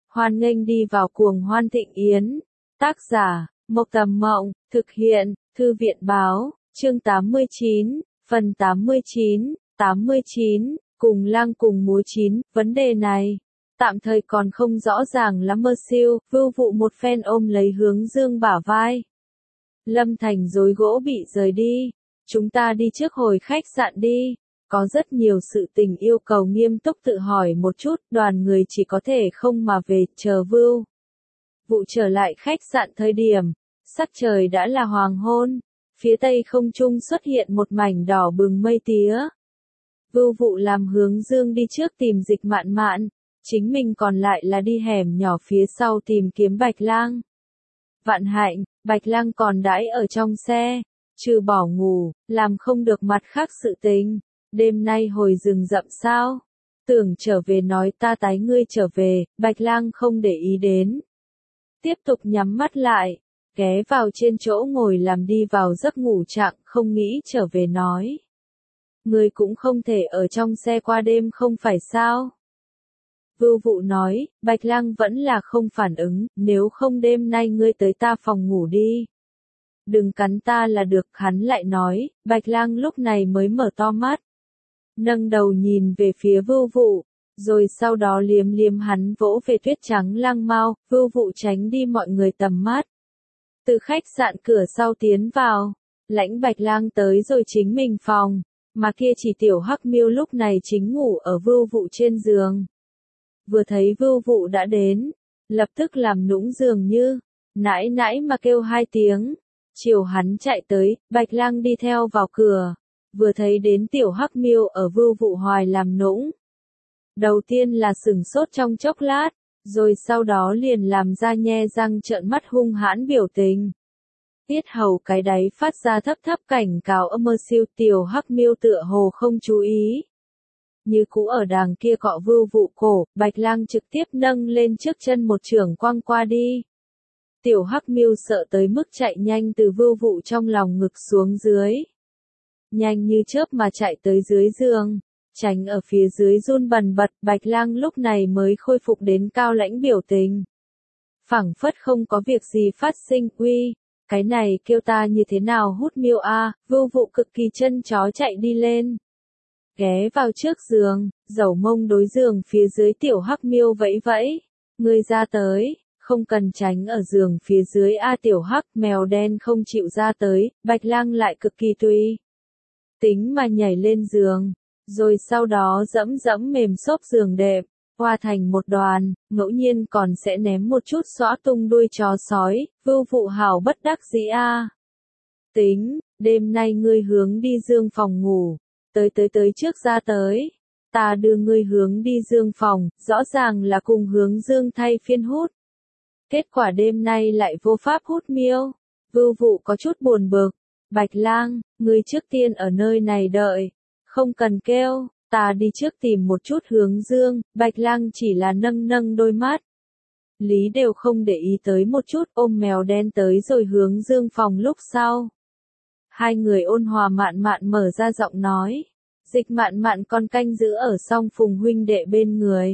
Hoan nghênh đi vào cuồng hoan thịnh yến. Tác giả, Mộc Tầm Mộng, thực hiện, Thư viện Báo, chương 89, phần 89, cùng lang cùng múa chín, vấn đề này tạm thời còn không rõ ràng lắm. Mơ Siêu, Vưu Vụ một phen ôm lấy Hướng Dương bả vai. Lâm Thành rối gỗ bị rời đi. Chúng ta đi trước hồi khách sạn đi. Có rất nhiều sự tình yêu cầu nghiêm túc tự hỏi một chút, đoàn người chỉ có thể không mà về, chờ Vưu Vụ trở lại khách sạn thời điểm, sắc trời đã là hoàng hôn, phía tây không trung xuất hiện một mảnh đỏ bừng mây tía. Vưu Vụ làm Hướng Dương đi trước tìm Dịch Mạn Mạn, chính mình còn lại là đi hẻm nhỏ phía sau tìm kiếm Bạch Lang. Vạn hạnh, Bạch Lang còn đãi ở trong xe, trừ bỏ ngủ, làm không được mặt khác sự tình. Đêm nay hồi rừng rậm sao? Tưởng trở về nói ta tái ngươi trở về, Bạch Lang không để ý đến. Tiếp tục nhắm mắt lại, ghé vào trên chỗ ngồi làm đi vào giấc ngủ trạng, không nghĩ trở về nói. Ngươi cũng không thể ở trong xe qua đêm không phải sao? Vưu Vụ nói, Bạch Lang vẫn là không phản ứng, nếu không đêm nay ngươi tới ta phòng ngủ đi. Đừng cắn ta là được, hắn lại nói. Bạch Lang lúc này mới mở to mắt, nâng đầu nhìn về phía Vưu Vụ, rồi sau đó liếm liếm hắn vỗ về tuyết trắng lang mau. Vưu Vụ tránh đi mọi người tầm mắt, từ khách sạn cửa sau tiến vào, lãnh Bạch Lang tới rồi chính mình phòng, mà kia chỉ tiểu Hắc Miêu lúc này chính ngủ ở Vưu Vụ trên giường. Vừa thấy Vưu Vụ đã đến, lập tức làm nũng dường như, nãi nãi mà kêu hai tiếng, chiều hắn chạy tới. Bạch Lang đi theo vào cửa, vừa thấy đến tiểu Hắc Miêu ở Vưu Vụ hoài làm nũng. Đầu tiên là sửng sốt trong chốc lát, rồi sau đó liền làm ra nhe răng trợn mắt hung hãn biểu tình. Tiết hầu cái đáy phát ra thấp thấp cảnh cáo âm. Mơ Siêu, tiểu Hắc Miêu tựa hồ không chú ý. Như cũ ở đàng kia cọ Vưu Vụ cổ, Bạch Lang trực tiếp nâng lên trước chân một chưởng quăng qua đi. Tiểu Hắc Miêu sợ tới mức chạy nhanh từ Vưu Vụ trong lòng ngực xuống dưới. Nhanh như chớp mà chạy tới dưới giường, tránh ở phía dưới run bần bật. Bạch Lang lúc này mới khôi phục đến cao lãnh biểu tình, phảng phất không có việc gì phát sinh. Uy, cái này kêu ta như thế nào hút miêu a? Vưu Vụ cực kỳ chân chó chạy đi lên, ghé vào trước giường, dẩu mông đối giường phía dưới tiểu Hắc Miêu vẫy vẫy, ngươi ra tới, không cần tránh ở giường phía dưới a. Tiểu Hắc mèo đen không chịu ra tới. Bạch Lang lại cực kỳ tùy tính mà nhảy lên giường, rồi sau đó dẫm dẫm mềm xốp giường đệm, hoa thành một đoàn, ngẫu nhiên còn sẽ ném một chút xõa tung đuôi chó sói. Vưu Vụ hào bất đắc dĩ a. Tính, đêm nay ngươi hướng đi Dương phòng ngủ, tới trước ra tới, ta đưa ngươi hướng đi Dương phòng, rõ ràng là cùng Hướng Dương thay phiên hút. Kết quả đêm nay lại vô pháp hút miêu. Vưu Vụ có chút buồn bực. Bạch Lang, ngươi trước tiên ở nơi này đợi, không cần kêu, ta đi trước tìm một chút Hướng Dương. Bạch Lang chỉ là nâng nâng đôi mắt, lý đều không để ý tới một chút, ôm mèo đen tới rồi Hướng Dương phòng. Lúc sau, hai người ôn hòa mạn mạn mở ra giọng nói. Dịch Mạn Mạn còn canh giữ ở Song Phùng huynh đệ bên người,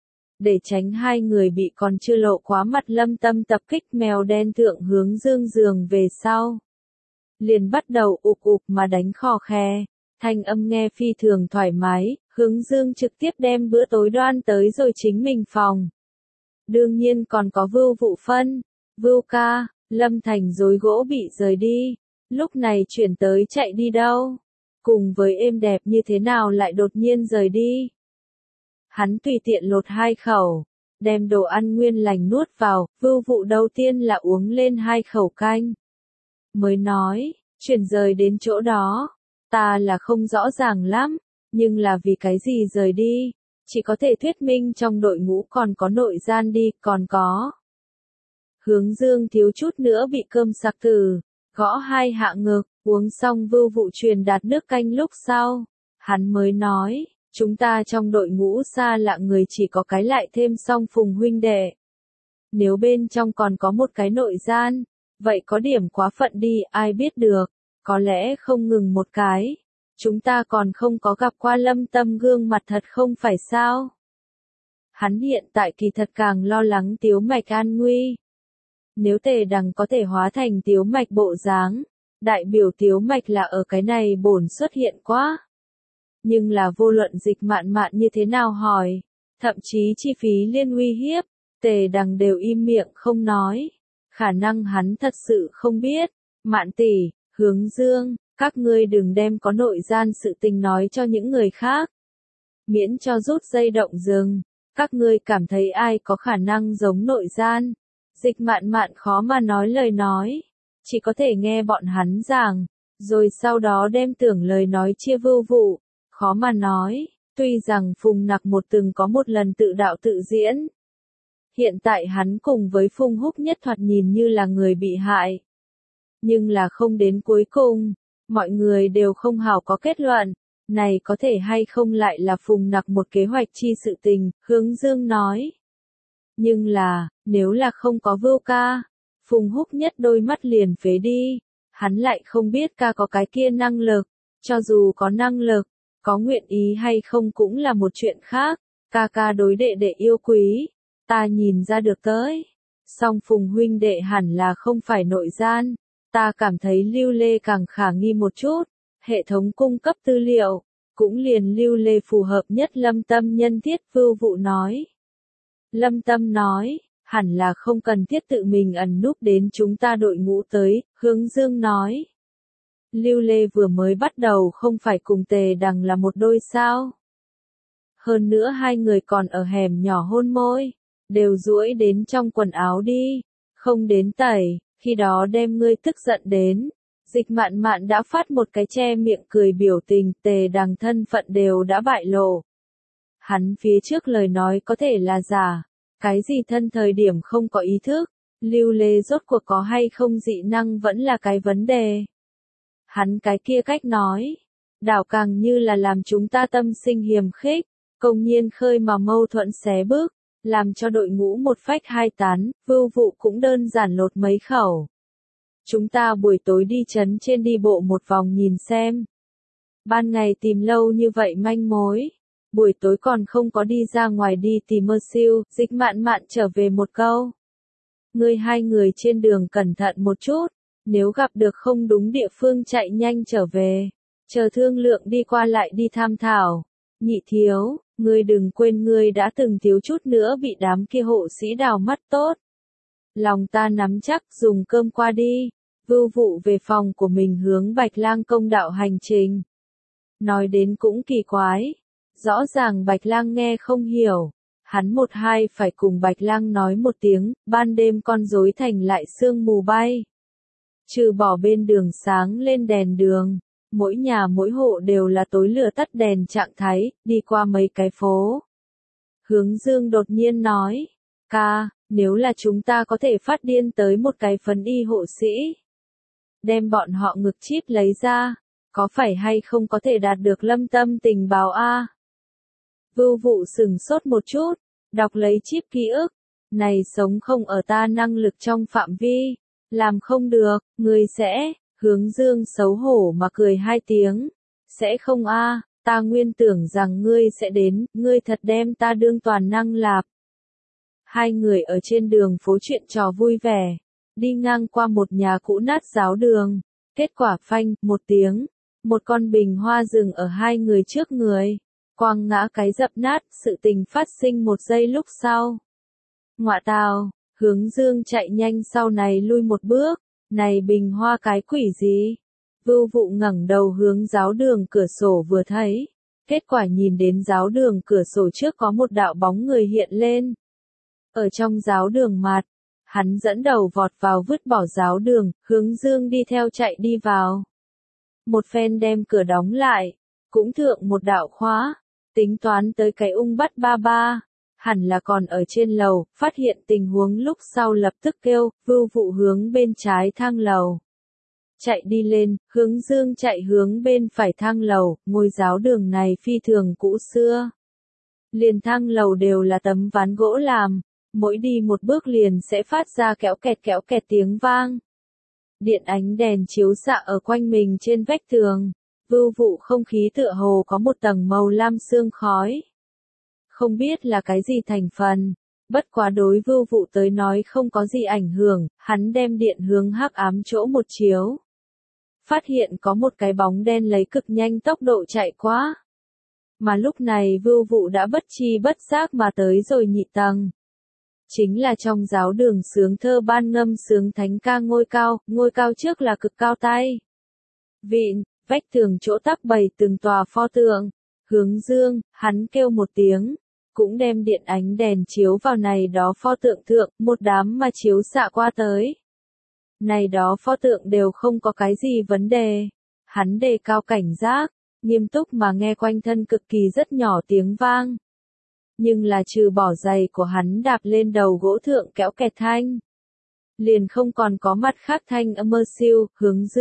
để tránh hai người bị còn chưa lộ quá mặt Lâm Tâm tập kích. Mèo đen thượng Hướng Dương giường về sau, liền bắt đầu ục ục mà đánh khò khè, thanh âm nghe phi thường thoải mái. Hướng Dương trực tiếp đem bữa tối đoan tới rồi chính mình phòng. Đương nhiên còn có Vưu Vụ phân. Vưu ca, Lâm Thành rối gỗ bị rời đi, lúc này chuyển tới chạy đi đâu? Cùng với êm đẹp như thế nào lại đột nhiên rời đi? Hắn tùy tiện lột hai khẩu, đem đồ ăn nguyên lành nuốt vào. Vưu Vụ đầu tiên là uống lên hai khẩu canh, mới nói, chuyển rời đến chỗ đó, ta là không rõ ràng lắm, nhưng là vì cái gì rời đi, chỉ có thể thuyết minh trong đội ngũ còn có nội gian đi, còn có. Hướng Dương thiếu chút nữa bị cơm sặc tử, gõ hai hạ ngực. Uống xong Vưu Vụ truyền đạt nước canh lúc sau, hắn mới nói, chúng ta trong đội ngũ xa lạ người chỉ có cái lại thêm Song Phùng huynh đệ. Nếu bên trong còn có một cái nội gian, vậy có điểm quá phận đi, ai biết được, có lẽ không ngừng một cái. Chúng ta còn không có gặp qua Lâm Tâm gương mặt thật không phải sao? Hắn hiện tại kỳ thật càng lo lắng Tiếu Mạch an nguy. Nếu Tề Đằng có thể hóa thành Tiếu Mạch bộ dáng, đại biểu Tiếu Mạch là ở cái này bổn xuất hiện quá. Nhưng là vô luận Dịch Mạn Mạn như thế nào hỏi, thậm chí chi phí liên uy hiếp, Tề Đằng đều im miệng không nói. Khả năng hắn thật sự không biết. Mạn tỷ, Hướng Dương, các ngươi đừng đem có nội gian sự tình nói cho những người khác. Miễn cho rút dây động rừng, các ngươi cảm thấy ai có khả năng giống nội gian. Dịch Mạn Mạn khó mà nói lời nói, chỉ có thể nghe bọn hắn giảng, rồi sau đó đem tưởng lời nói chia Vưu Vụ, khó mà nói, tuy rằng Phùng Nặc một từng có một lần tự đạo tự diễn. Hiện tại hắn cùng với Phùng Húc Nhất thoạt nhìn như là người bị hại. Nhưng là không đến cuối cùng, mọi người đều không hào có kết luận, này có thể hay không lại là Phùng Nặc một kế hoạch chi sự tình, Hướng Dương nói. Nhưng là, nếu là không có Vưu ca, Phùng Húc Nhất đôi mắt liền phế đi, hắn lại không biết ca có cái kia năng lực, cho dù có năng lực, có nguyện ý hay không cũng là một chuyện khác, ca ca đối đệ đệ yêu quý, ta nhìn ra được tới. Song Phùng huynh đệ hẳn là không phải nội gian, ta cảm thấy Lưu Lê càng khả nghi một chút, hệ thống cung cấp tư liệu, cũng liền Lưu Lê phù hợp nhất. Lâm Tâm nhân thiết Vưu Vụ nói. Lâm Tâm nói, hẳn là không cần thiết tự mình ẩn núp đến chúng ta đội ngũ tới, Hướng Dương nói. Lưu Lê vừa mới bắt đầu không phải cùng Tề Đằng là một đôi sao. Hơn nữa hai người còn ở hẻm nhỏ hôn môi, đều duỗi đến trong quần áo đi, không đến tẩy, khi đó đem ngươi tức giận đến. Dịch Mạn Mạn đã phát một cái che miệng cười biểu tình, Tề Đằng thân phận đều đã bại lộ. Hắn phía trước lời nói có thể là giả, cái gì thân thời điểm không có ý thức, Lưu Lê rốt cuộc có hay không dị năng vẫn là cái vấn đề. Hắn cái kia cách nói, đảo càng như là làm chúng ta tâm sinh hiềm khích, công nhiên khơi mà mâu thuẫn xé bước, làm cho đội ngũ một phách hai tán, Vưu Vụ cũng đơn giản lột mấy khẩu. Chúng ta buổi tối đi trấn trên đi bộ một vòng nhìn xem. Ban ngày tìm lâu như vậy manh mối, buổi tối còn không có đi ra ngoài đi tìm mơ siêu, Dịch Mạn Mạn trở về một câu. Ngươi hai người trên đường cẩn thận một chút, nếu gặp được không đúng địa phương chạy nhanh trở về, chờ thương lượng đi qua lại đi tham thảo. Nhị thiếu, ngươi đừng quên ngươi đã từng thiếu chút nữa bị đám kia hộ sĩ đào mắt tốt. Lòng ta nắm chắc, dùng cơm qua đi. Vưu Vụ về phòng của mình hướng Bạch Lang công đạo hành trình. Nói đến cũng kỳ quái, rõ ràng Bạch Lang nghe không hiểu, hắn một hai phải cùng Bạch Lang nói một tiếng, ban đêm con rối thành lại sương mù bay. Trừ bỏ bên đường sáng lên đèn đường, mỗi nhà mỗi hộ đều là tối lửa tắt đèn trạng thái, đi qua mấy cái phố. Hướng Dương đột nhiên nói, ca, nếu là chúng ta có thể phát điên tới một cái phấn y hộ sĩ, đem bọn họ ngực chip lấy ra, có phải hay không có thể đạt được Lâm Tâm tình báo a? Vưu Vụ sừng sốt một chút, đọc lấy chip ký ức, này sống không ở ta năng lực trong phạm vi, làm không được, người sẽ, Hướng Dương xấu hổ mà cười hai tiếng, sẽ không a, ta nguyên tưởng rằng ngươi sẽ đến, ngươi thật đem ta đương toàn năng lạp. Hai người ở trên đường phố chuyện trò vui vẻ, đi ngang qua một nhà cũ nát giáo đường, kết quả phanh, một tiếng, một con bình hoa dừng ở hai người trước người, quăng ngã cái dập nát, sự tình phát sinh một giây lúc sau. Ngoạ tào, Hướng Dương chạy nhanh sau này lui một bước, này bình hoa cái quỷ gì? Vưu Vụ ngẩng đầu hướng giáo đường cửa sổ vừa thấy, kết quả nhìn đến giáo đường cửa sổ trước có một đạo bóng người hiện lên. Ở trong giáo đường mặt, hắn dẫn đầu vọt vào vứt bỏ giáo đường, Hướng Dương đi theo chạy đi vào. Một phen đem cửa đóng lại, cũng thượng một đạo khóa, tính toán tới cái ung bắt ba ba, hẳn là còn ở trên lầu, phát hiện tình huống lúc sau lập tức kêu, Vưu Vụ hướng bên trái thang lầu. Chạy đi lên, Hướng Dương chạy hướng bên phải thang lầu, ngôi giáo đường này phi thường cũ xưa. Liền thang lầu đều là tấm ván gỗ làm, mỗi đi một bước liền sẽ phát ra kéo kẹt tiếng vang. Điện ánh đèn chiếu xạ ở quanh mình trên vách tường, Vưu Vụ không khí tựa hồ có một tầng màu lam sương khói. không biết là cái gì thành phần. Bất quá đối Vưu Vụ tới nói không có gì ảnh hưởng, hắn đem điện hướng hắc ám chỗ một chiếu. Phát hiện có một cái bóng đen lấy cực nhanh tốc độ chạy qua. Mà lúc này Vưu Vụ đã bất tri bất giác mà tới rồi nhị tầng. Chính là trong giáo đường sướng thơ ban ngâm sướng thánh ca ngôi cao trước là cực cao tay. Vịn, vách tường chỗ tắc bày từng tòa pho tượng, hướng dương, hắn kêu một tiếng, cũng đem điện ánh đèn chiếu vào này đó pho tượng thượng, một đám mà chiếu xạ qua tới. Này đó pho tượng đều không có cái gì vấn đề, hắn đề cao cảnh giác, nghiêm túc mà nghe quanh thân cực kỳ rất nhỏ tiếng vang. Nhưng là trừ bỏ giày của hắn đạp lên đầu gỗ thượng kéo kẹt thanh. Liền không còn có mặt khác thanh âm mơ siêu,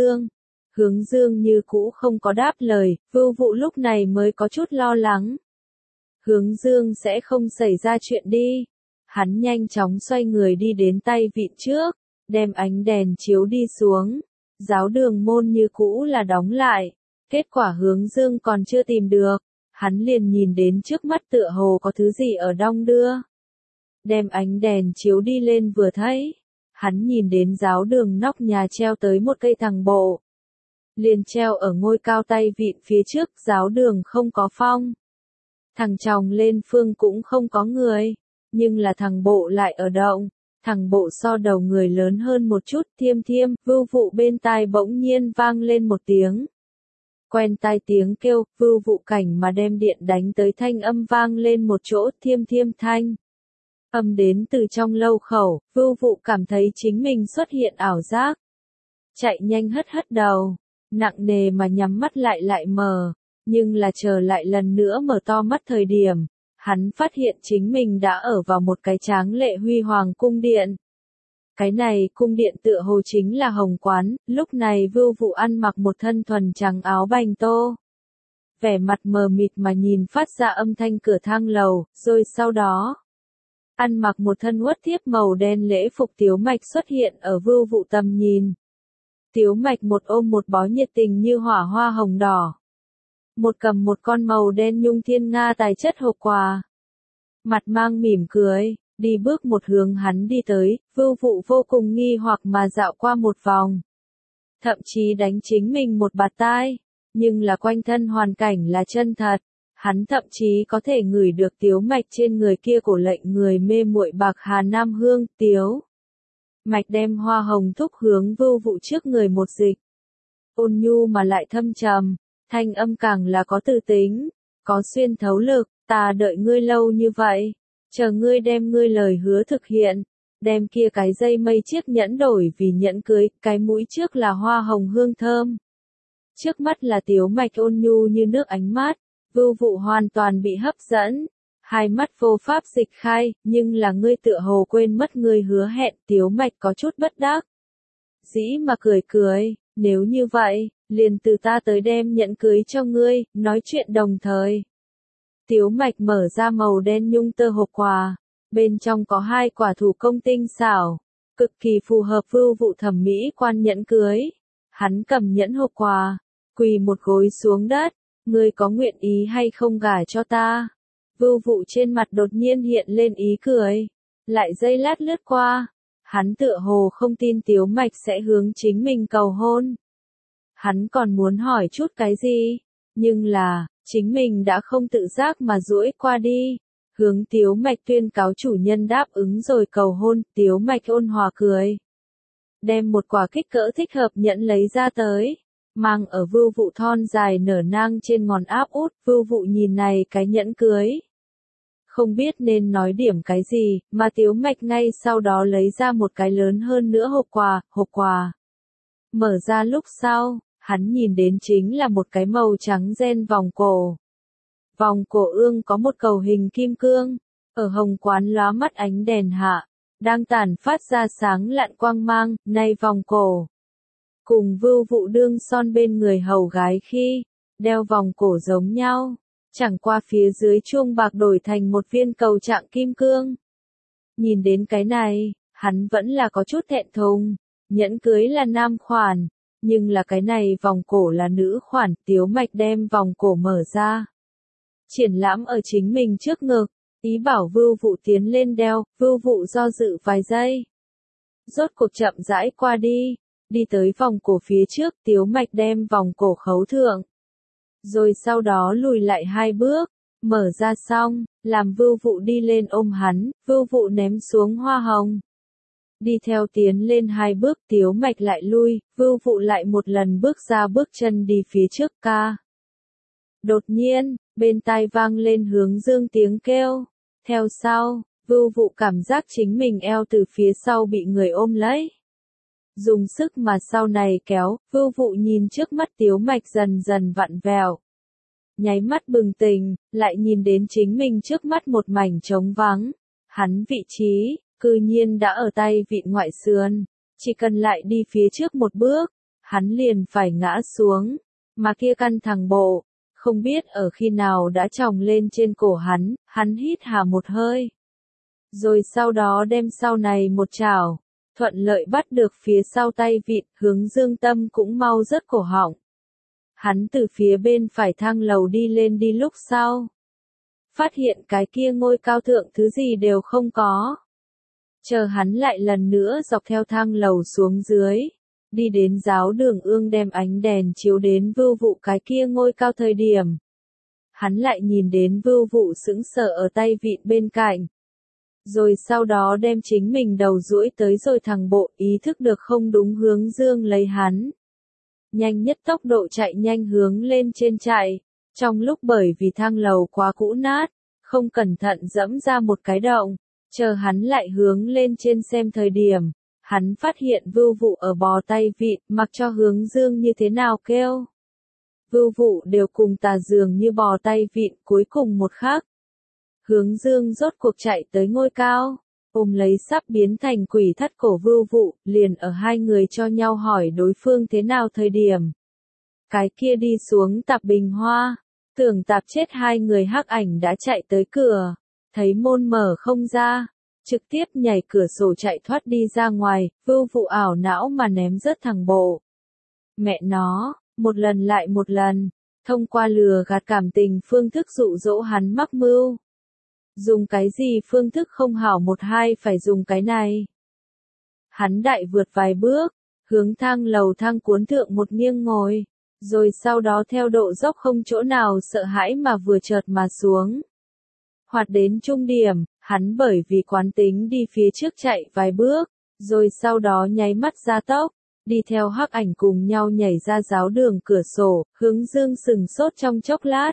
hướng dương như cũ không có đáp lời, Vưu Vụ lúc này mới có chút lo lắng. Hướng dương sẽ không xảy ra chuyện đi. Hắn nhanh chóng xoay người đi đến tay vịn trước, đem ánh đèn chiếu đi xuống. Giáo đường môn như cũ là đóng lại. Kết quả hướng dương còn chưa tìm được. Hắn liền nhìn đến trước mắt tựa hồ có thứ gì ở đong đưa. Đem ánh đèn chiếu đi lên vừa thấy. Hắn nhìn đến giáo đường nóc nhà treo tới một cây thằng bộ. Liền treo ở ngôi cao tay vịn phía trước, giáo đường không có phong. Thằng chồng lên phương cũng không có người, nhưng là thằng bộ lại ở động. Thằng bộ so đầu người lớn hơn một chút, thiêm, Vưu Vụ bên tai bỗng nhiên vang lên một tiếng. Quen tai tiếng kêu, Vưu Vụ cảnh mà đem điện đánh tới thanh âm vang lên một chỗ, thiêm thanh. Âm đến từ trong lâu khẩu, Vưu Vụ cảm thấy chính mình xuất hiện ảo giác. Chạy nhanh hất đầu, nặng nề mà nhắm mắt lại mờ, nhưng là chờ lại lần nữa mở to mắt thời điểm, hắn phát hiện chính mình đã ở vào một cái tráng lệ huy hoàng cung điện. Cái này cung điện tựa hồ chính là Hồng Quán, lúc này Vưu Vụ ăn mặc một thân thuần trắng áo bành tô. Vẻ mặt mờ mịt mà nhìn phát ra âm thanh cửa thang lầu, rồi sau đó. Ăn mặc một thân uất thiếp màu đen lễ phục Tiếu Mạch xuất hiện ở Vưu Vụ tầm nhìn. Tiếu Mạch một ôm một bó nhiệt tình như hỏa hoa hồng đỏ. Một cầm một con màu đen nhung thiên nga tài chất hộp quà. Mặt mang mỉm cười, đi bước một hướng hắn đi tới, Vưu Vụ vô cùng nghi hoặc mà dạo qua một vòng. Thậm chí đánh chính mình một bạt tai, nhưng là quanh thân hoàn cảnh là chân thật. Hắn thậm chí có thể ngửi được Tiếu Mạch trên người kia cổ lệnh người mê muội bạc hà nam hương, Tiếu Mạch đem hoa hồng thúc hướng Vưu Vụ trước người một dịch. Ôn nhu mà lại thâm trầm, thanh âm càng là có tư tính, có xuyên thấu lực, ta đợi ngươi lâu như vậy, chờ ngươi đem ngươi lời hứa thực hiện, đem kia cái dây mây chiếc nhẫn đổi vì nhẫn cưới, cái mũi trước là hoa hồng hương thơm. Trước mắt là Tiếu Mạch ôn nhu như nước ánh mắt, Vưu Vụ hoàn toàn bị hấp dẫn. Hai mắt vô pháp dịch khai, nhưng là ngươi tựa hồ quên mất ngươi hứa hẹn, Tiếu Mạch có chút bất đắc dĩ mà cười, nếu như vậy, liền từ ta tới đem nhẫn cưới cho ngươi, nói chuyện đồng thời. Tiếu Mạch mở ra màu đen nhung tơ hộp quà, bên trong có hai quả thủ công tinh xảo, cực kỳ phù hợp Vưu Vụ thẩm mỹ quan nhẫn cưới. Hắn cầm nhẫn hộp quà, quỳ một gối xuống đất, ngươi có nguyện ý hay không gả cho ta? Vưu Vụ trên mặt đột nhiên hiện lên ý cười, lại giây lát lướt qua, hắn tựa hồ không tin Tiếu Mạch sẽ hướng chính mình cầu hôn. Hắn còn muốn hỏi chút cái gì, nhưng là, chính mình đã không tự giác mà duỗi qua đi, hướng Tiếu Mạch tuyên cáo chủ nhân đáp ứng rồi cầu hôn, Tiếu Mạch ôn hòa cười. Đem một quả kích cỡ thích hợp nhẫn lấy ra tới, mang ở Vưu Vụ thon dài nở nang trên ngón áp út, Vưu Vụ nhìn này cái nhẫn cưới. Không biết nên nói điểm cái gì, mà Tiếu Mạch ngay sau đó lấy ra một cái lớn hơn nữa hộp quà. Mở ra lúc sau, hắn nhìn đến chính là một cái màu trắng ren vòng cổ. Vòng cổ ương có một cầu hình kim cương, ở Hồng Quán lóa mắt ánh đèn hạ, đang tản phát ra sáng lạn quang mang, nay vòng cổ. Cùng Vưu Vụ đương son bên người hầu gái khi, đeo vòng cổ giống nhau, chẳng qua phía dưới chuông bạc đổi thành một viên cầu trạng kim cương. Nhìn đến cái này, hắn vẫn là có chút thẹn thùng, nhẫn cưới là nam khoản, nhưng là cái này vòng cổ là nữ khoản, Tiếu Mạch đem vòng cổ mở ra. Triển lãm ở chính mình trước ngực, Ý bảo Vưu Vụ tiến lên đeo, Vưu Vụ do dự vài giây. Rốt cuộc chậm rãi qua đi tới vòng cổ phía trước, Tiếu Mạch đem vòng cổ khấu thượng. Rồi sau đó lùi lại 2 bước, mở ra xong, làm Vưu Vụ đi lên ôm hắn, Vưu Vụ ném xuống hoa hồng. Đi theo tiến lên 2 bước, Tiếu Mạch lại lui, Vưu Vụ lại một lần bước ra bước chân đi phía trước ca. Đột nhiên, bên tai vang lên Hướng Dương tiếng kêu. Theo sau, Vưu Vụ cảm giác chính mình eo từ phía sau bị người ôm lấy. Dùng sức mà sau này kéo, Vưu Vụ nhìn trước mắt Tiếu Mạch dần dần vặn vẹo. Nháy mắt bừng tỉnh, lại nhìn đến chính mình trước mắt một mảnh trống vắng. Hắn vị trí, cư nhiên đã ở tay vịn ngoại sườn. Chỉ cần lại đi phía trước một bước, hắn liền phải ngã xuống. Mà kia căn thằng bộ, không biết ở khi nào đã chồng lên trên cổ hắn hít hà một hơi. Rồi sau đó đem sau này một chảo, thuận lợi bắt được phía sau tay vịn, Hướng Dương tâm cũng mau rớt cổ họng. Hắn từ phía bên phải thang lầu đi lên đi lúc sau. Phát hiện cái kia ngôi cao thượng thứ gì đều không có. Chờ hắn lại lần nữa dọc theo thang lầu xuống dưới. Đi đến giáo đường ương đem ánh đèn chiếu đến Vưu Vụ cái kia ngôi cao thời điểm. Hắn lại nhìn đến Vưu Vụ sững sờ ở tay vịn bên cạnh. Rồi sau đó đem chính mình đầu duỗi tới rồi thằng bộ ý thức được không đúng Hướng Dương lấy hắn. Nhanh nhất tốc độ chạy nhanh hướng lên trên chạy. Trong lúc bởi vì thang lầu quá cũ nát, không cẩn thận dẫm ra một cái động. Chờ hắn lại hướng lên trên xem thời điểm. Hắn phát hiện Vưu Vụ ở bò tay vịn, mặc cho Hướng Dương như thế nào kêu. Vưu Vụ đều cùng tà dường như bò tay vịn, cuối cùng một khắc. Hướng Dương rốt cuộc chạy tới ngôi cao, ôm lấy sắp biến thành quỷ thắt cổ Vưu Vụ, liền ở hai người cho nhau hỏi đối phương thế nào thời điểm. Cái kia đi xuống tạp bình hoa, tưởng tạp chết hai người hắc ảnh đã chạy tới cửa, thấy môn mở không ra. Trực tiếp nhảy cửa sổ chạy thoát đi ra ngoài, Vưu Vụ ảo não mà ném rớt thằng bộ. Mẹ nó, một lần lại một lần, thông qua lừa gạt cảm tình phương thức dụ dỗ hắn mắc mưu. Dùng cái gì phương thức không hảo một hai phải dùng cái này. Hắn đại vượt vài bước, hướng thang lầu thang cuốn thượng một nghiêng ngồi, rồi sau đó theo độ dốc không chỗ nào sợ hãi mà vừa chợt mà xuống. Hoạt đến trung điểm, hắn bởi vì quán tính đi phía trước chạy vài bước, rồi sau đó nháy mắt ra tốc, đi theo hắc ảnh cùng nhau nhảy ra giáo đường cửa sổ, Hướng Dương sừng sốt trong chốc lát.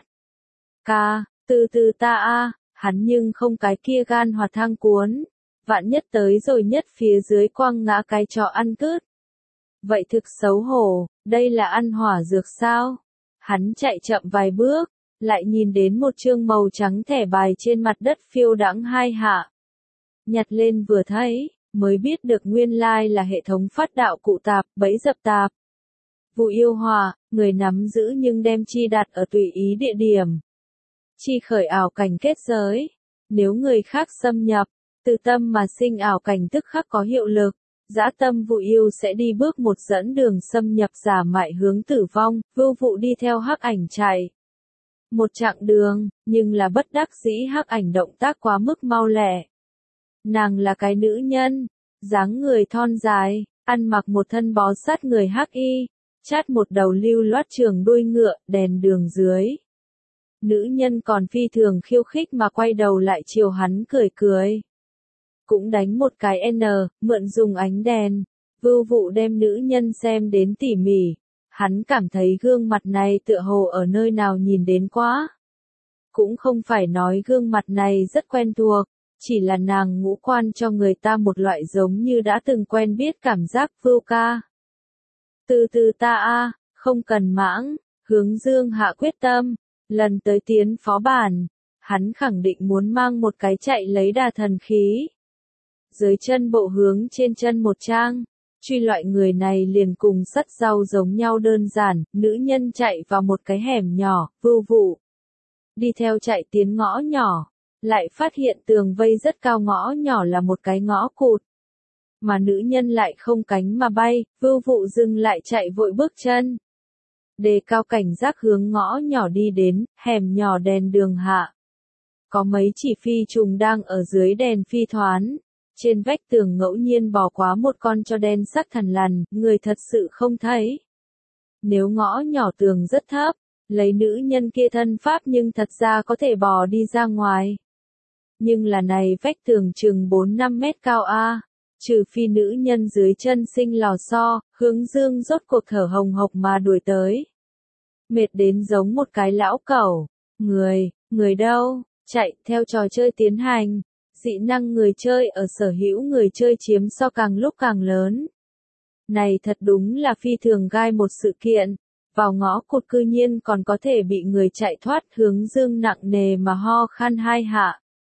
Từ từ ta hắn nhưng không cái kia gan hoạt thang cuốn, vạn nhất tới rồi nhất phía dưới quăng ngã cái trò ăn cứt. Vậy thực xấu hổ, đây là ăn hỏa dược sao? Hắn chạy chậm vài bước. Lại nhìn đến một chương màu trắng thẻ bài trên mặt đất phiêu đãng hai hạ. Nhặt lên vừa thấy, mới biết được nguyên lai là hệ thống phát đạo cụ tạp, bẫy dập tạp. Vụ yêu hòa, người nắm giữ nhưng đem chi đặt ở tùy ý địa điểm. Chi khởi ảo cảnh kết giới. Nếu người khác xâm nhập, từ tâm mà sinh ảo cảnh tức khắc có hiệu lực. Dã tâm vụ yêu sẽ đi bước một dẫn đường xâm nhập giả mại hướng tử vong, Vưu Vụ đi theo hắc ảnh chạy. Một chặng đường, nhưng là bất đắc dĩ hắc ảnh động tác quá mức mau lẹ. Nàng là cái nữ nhân, dáng người thon dài, ăn mặc một thân bó sát người hắc y, chát một đầu lưu loát trường đuôi ngựa, đèn đường dưới. Nữ nhân còn phi thường khiêu khích mà quay đầu lại chiều hắn cười cười. Cũng đánh một cái N, mượn dùng ánh đèn, Vưu Vụ đem nữ nhân xem đến tỉ mỉ. Hắn cảm thấy gương mặt này tựa hồ ở nơi nào nhìn đến quá. Cũng không phải nói gương mặt này rất quen thuộc, chỉ là nàng ngũ quan cho người ta một loại giống như đã từng quen biết cảm giác. Vưu ca. Từ từ ta không cần mãng, Hướng Dương hạ quyết tâm, lần tới tiến phó bản, hắn khẳng định muốn mang một cái chạy lấy đà thần khí. Dưới chân bộ hướng trên chân một trang. Truy loại người này liền cùng sắt rau giống nhau đơn giản, nữ nhân chạy vào một cái hẻm nhỏ, Vưu Vụ. Đi theo chạy tiến ngõ nhỏ, lại phát hiện tường vây rất cao ngõ nhỏ là một cái ngõ cụt. Mà nữ nhân lại không cánh mà bay, Vưu Vụ dừng lại chạy vội bước chân. Đề cao cảnh giác hướng ngõ nhỏ đi đến, hẻm nhỏ đèn đường hạ. Có mấy chỉ phi trùng đang ở dưới đèn phi thoán. Trên vách tường ngẫu nhiên bò quá một con chó đen sắc thằn lằn, người thật sự không thấy. Nếu ngõ nhỏ tường rất thấp, lấy nữ nhân kia thân pháp nhưng thật ra có thể bò đi ra ngoài. Nhưng là này vách tường chừng 4-5 mét cao a, trừ phi nữ nhân dưới chân sinh lò xo, Hướng Dương rốt cuộc thở hồng hộc mà đuổi tới. Mệt đến giống một cái lão cẩu. Người đâu? Chạy theo trò chơi tiến hành. Dị năng người chơi ở sở hữu người chơi chiếm so càng lúc càng lớn. Này thật đúng là phi thường gai một sự kiện. Vào ngõ cụt cư nhiên còn có thể bị người chạy thoát. Hướng Dương nặng nề mà ho khan 2 hạ.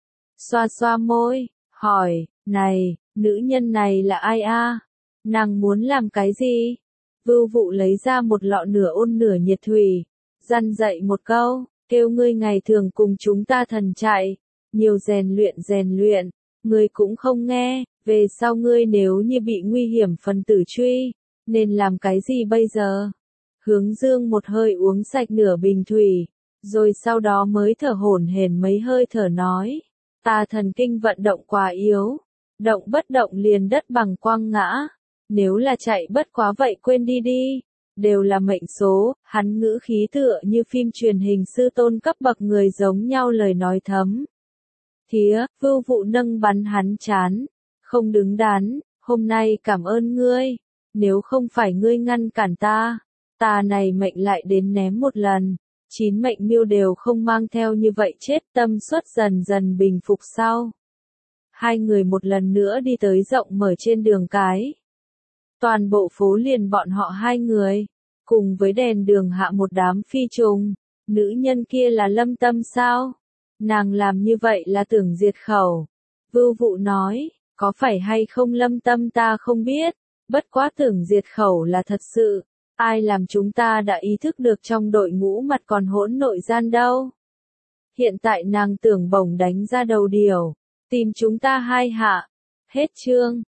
Xoa xoa môi, hỏi, này, nữ nhân này là ai a? Nàng muốn làm cái gì? Vưu Vụ lấy ra một lọ nửa ôn nửa nhiệt thủy, dặn dạy một câu, kêu ngươi ngày thường cùng chúng ta thần chạy, nhiều rèn luyện, ngươi cũng không nghe, về sau ngươi nếu như bị nguy hiểm phần tử truy, nên làm cái gì bây giờ? Hướng Dương một hơi uống sạch nửa bình thủy, rồi sau đó mới thở hổn hển mấy hơi thở nói, ta thần kinh vận động quá yếu, động bất động liền đất bằng quăng ngã, nếu là chạy bất quá vậy quên đi, đều là mệnh số, hắn ngữ khí tựa như phim truyền hình sư tôn cấp bậc người giống nhau lời nói thấm. Thía, Vưu Vụ nâng bắn hắn chán, không đứng đắn, hôm nay cảm ơn ngươi, nếu không phải ngươi ngăn cản ta này mệnh lại đến ném một lần, 9 mệnh miêu đều không mang theo như vậy chết, tâm suất dần dần bình phục sau. Hai người một lần nữa đi tới rộng mở trên đường cái. Toàn bộ phố liền bọn họ hai người, cùng với đèn đường hạ một đám phi trùng, nữ nhân kia là Lâm Tâm sao? Nàng làm như vậy là tưởng diệt khẩu. Vưu Vụ nói, có phải hay không Lâm Tâm ta không biết, bất quá tưởng diệt khẩu là thật sự, ai làm chúng ta đã ý thức được trong đội ngũ mặt còn hỗn nội gian đâu. Hiện tại nàng tưởng bổng đánh ra đầu điều, tìm chúng ta 2 hạ. Hết chương.